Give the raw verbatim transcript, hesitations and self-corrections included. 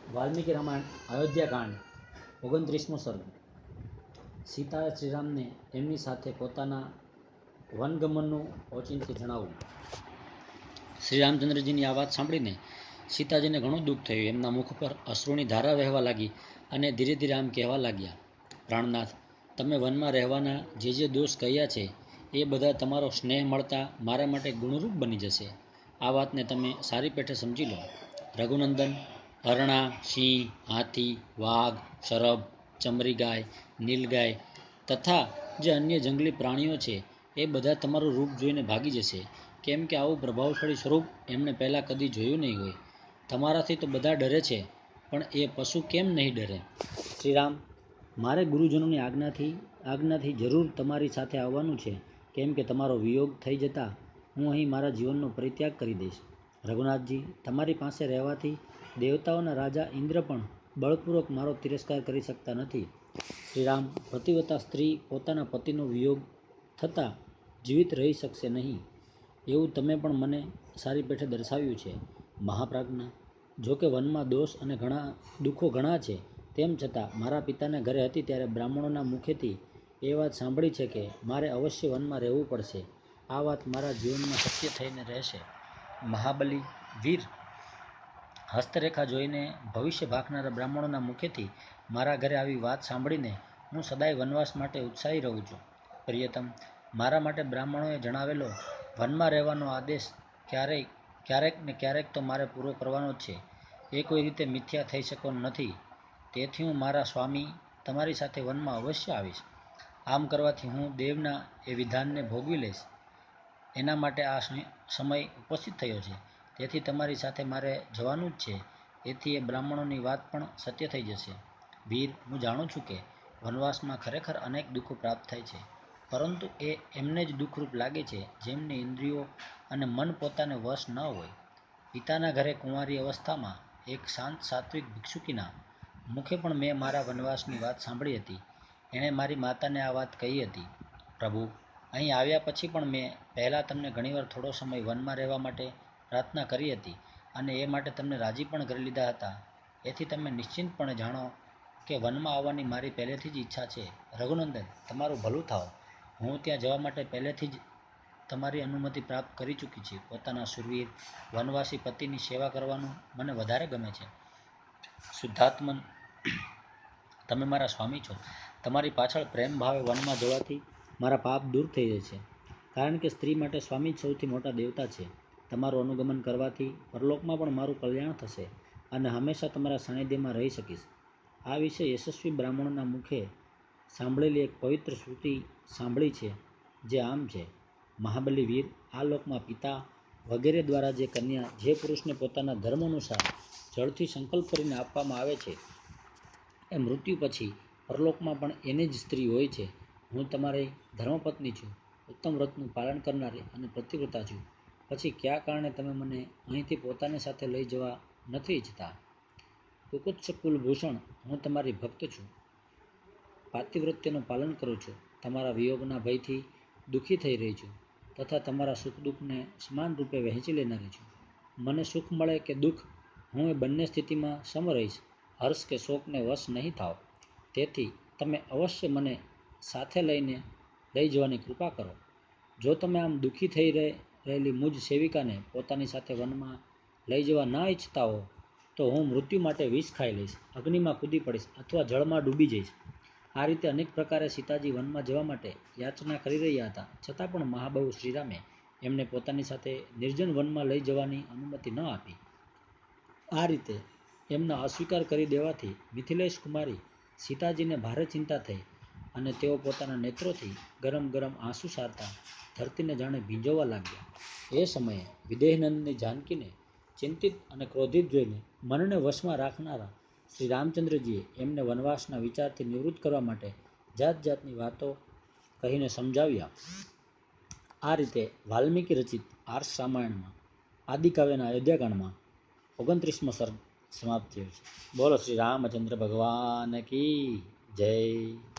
વાલ્મીકી રામાયણ અયોધ્યાકાંડ ઓગણત્રીસમો સર્ગ. સીતાએ શ્રીરામને એમની સાથે પોતાના વનગમનનું ઓચિંતી જણાવ્યું. શ્રી રામચંદ્રજીની આ વાત સાંભળીને સીતાજીને ઘણું દુઃખ થયું. એમના મુખ પર અશ્રુની ધારા વહેવા લાગી અને ધીરે ધીરે આમ કહેવા લાગ્યા, પ્રાણનાથ, તમે વનમાં રહેવાના જે જે દોષ કહ્યા છે એ બધા તમારો સ્નેહ મળતા મારા માટે ગુણરૂપ બની જશે. આ વાતને તમે સારી પેઠે સમજી લો. રઘુનંદન, હરણા, સિંહ, હાથી, વાઘ, શરભ, ચમરી ગાય, નીલગાય તથા જે અન્ય જંગલી પ્રાણીઓ છે એ બધા તમારું રૂપ જોઈને ભાગી જશે, કેમ કે આવું પ્રભાવશાળી સ્વરૂપ એમણે પહેલાં કદી જોયું નહીં હોય. તમારાથી તો બધા ડરે છે, પણ એ પશુ કેમ નહીં ડરે? શ્રીરામ, મારે ગુરુજનોની આજ્ઞાથી આજ્ઞાથી જરૂર તમારી સાથે આવવાનું છે, કેમ કે તમારો વિયોગ થઈ જતાં હું અહીં મારા જીવનનો પરિત્યાગ કરી દઈશ. રઘુનાથજી, તમારી પાસે રહેવાથી દેવતાઓના રાજા ઇન્દ્ર પણ બળપૂર્વક મારો તિરસ્કાર કરી શકતા નથી. શ્રીરામ, પતિવ્રતા સ્ત્રી પોતાના પતિનો વિયોગ થતાં જીવિત રહી શકશે નહીં, એવું તમે પણ મને સારી પેઠે દર્શાવ્યું છે. મહાપ્રાજ્ઞા, જોકે વનમાં દોષ અને ઘણા દુઃખો ઘણા છે, તેમ છતાં મારા પિતાના ઘરે હતી ત્યારે બ્રાહ્મણોના મુખેથી એ વાત સાંભળી છે કે મારે અવશ્ય વનમાં રહેવું પડશે. આ વાત મારા જીવનમાં સત્ય થઈને રહેશે. મહાબલી વીર, હસ્તરેખા જોઈને ભવિષ્ય ભાખનારા બ્રાહ્મણોના મુખેથી મારા ઘરે આવી વાત સાંભળીને હું સદાય વનવાસ માટે ઉત્સાહી રહું છું. પ્રિયતમ, મારા માટે બ્રાહ્મણોએ જણાવેલો વનમાં રહેવાનો આદેશ ક્યારેક ક્યારેક ને ક્યારેક તો મારે પૂરો કરવાનો જ છે. એ કોઈ રીતે મિથ્યા થઈ શકવાનો નથી. તેથી હું મારા સ્વામી તમારી સાથે વનમાં અવશ્ય આવીશ. આમ કરવાથી હું દેવના એ વિધાનને ભોગવી લઈશ. એના માટે આ સમય ઉપસ્થિત થયો છે. તેથી તમારી સાથે મારે જવાનું જ છે. એથી એ બ્રાહ્મણોની વાત પણ સત્ય થઈ જશે. વીર, હું જાણું છું કે વનવાસમાં ખરેખર અનેક દુઃખો પ્રાપ્ત થાય છે, પરંતુ એ એમને જ દુઃખરૂપ લાગે છે જેમની ઇન્દ્રિયો અને મન પોતાને વશ ન હોય. પિતાના ઘરે કુંવારી અવસ્થામાં એક શાંત સાત્વિક ભિક્ષુકીના મુખે પણ મેં મારા વનવાસની વાત સાંભળી હતી. એણે મારી માતાને આ વાત કહી હતી. પ્રભુ, અહીં આવ્યા પછી પણ મેં પહેલાં તમને ઘણીવાર થોડો સમય વનમાં રહેવા માટે પ્રાર્થના કરી હતી અને એ માટે તમને રાજી પણ કરી લીધા હતા. એથી તમે નિશ્ચિંતપણે જાણો કે વનમાં આવવાની મારી પહેલેથી જ ઈચ્છા છે. રઘુનંદન, તમારું ભલું થાવ. હું ત્યાં જવા માટે પહેલેથી જ તમારી અનુમતિ પ્રાપ્ત કરી ચૂકી છે. પોતાના શૂરવીર વનવાસી પતિની સેવા કરવાનું મને વધારે ગમે છે. શુદ્ધાત્મન, તમે મારા સ્વામી છો. તમારી પાછળ પ્રેમ ભાવે વનમાં જવાથી મારા પાપ દૂર થઈ જાય છે, કારણ કે સ્ત્રી માટે સ્વામી જ સૌથી મોટા દેવતા છે. તમારું અનુગમન કરવાથી પરલોકમાં પણ મારું કલ્યાણ થશે અને હંમેશા તમારા સાનિધ્યમાં રહી શકીશ. આ વિશે યશસ્વી બ્રાહ્મણોના મુખે સાંભળેલી એક પવિત્ર શ્રુતિ સાંભળી છે, જે આમ છે. મહાબલી વીર, આ લોકમાં પિતા વગેરે દ્વારા જે કન્યા જે પુરુષને પોતાના ધર્મ અનુસાર જળથી સંકલ્પ કરીને આપવામાં આવે છે, એ મૃત્યુ પછી પરલોકમાં પણ એની જ સ્ત્રી હોય છે. હું તમારી ધર્મપત્ની છું, ઉત્તમ વ્રતનું પાલન કરનારી અને પતિવ્રતા છું. પછી કયા કારણે તમે મને અહીંથી પોતાની સાથે લઈ જવા નથી ઈચ્છતા? કુકુત્સ કુલભૂષણ, હું તમારી ભક્ત છું, પાતિવ્રત્યનું પાલન કરું છું, તમારા વિયોગના ભયથી દુઃખી થઈ રહી છું તથા તમારા સુખ દુઃખને સમાન રૂપે વહેંચી લેનારી છું. મને સુખ મળે કે દુઃખ, હું એ બંને સ્થિતિમાં સમ રહીશ. હર્ષ કે શોકને વશ નહીં થાવ. તેથી તમે અવશ્ય મને સાથે લઈને લઈ જવાની કૃપા કરો. જો તમે આમ દુઃખી થઈ રહેલી મુજ સેવિકાને પોતાની સાથે વનમાં લઈ જવા ન ઈચ્છતા હો તો હું મૃત્યુ માટે વિષ ખાઈ લઈશ, અગ્નિમાં કૂદી પડીશ અથવા જળમાં ડૂબી જઈશ. આ રીતે અનેક પ્રકારે સીતાજી વનમાં જવા માટે યાચના કરી રહ્યા હતા, છતાં પણ મહાબાહુ શ્રીરામે એમને પોતાની સાથે નિર્જન વનમાં લઈ જવાની અનુમતિ ન આપી. આ રીતે એમનો અસ્વીકાર કરી દેવાથી મિથિલેશ કુમારી સીતાજીને ભારે ચિંતા થઈ અને તેઓ પોતાના નેત્રોથી ગરમ ગરમ આંસુ સારતા ધરતીને જાણે ભીંજવવા લાગ્યા. એ સમયે વિદેહનંદની જાનકીને ચિંતિત અને ક્રોધિત જોઈને મનને વશમાં રાખનારા શ્રી રામચંદ્રજીએ એમને વનવાસના વિચારથી નિવૃત્ત કરવા માટે જાત જાતની વાતો કહીને સમજાવ્યા. આ રીતે વાલ્મીકી રચિત આર્ષ રામાયણમાં આદિકાવ્યના અયોધ્યાકાંડમાં ઓગણત્રીસમો સર્ગ સમાપ્ત થયો છે. બોલો શ્રી રામચંદ્ર ભગવાન કી જય.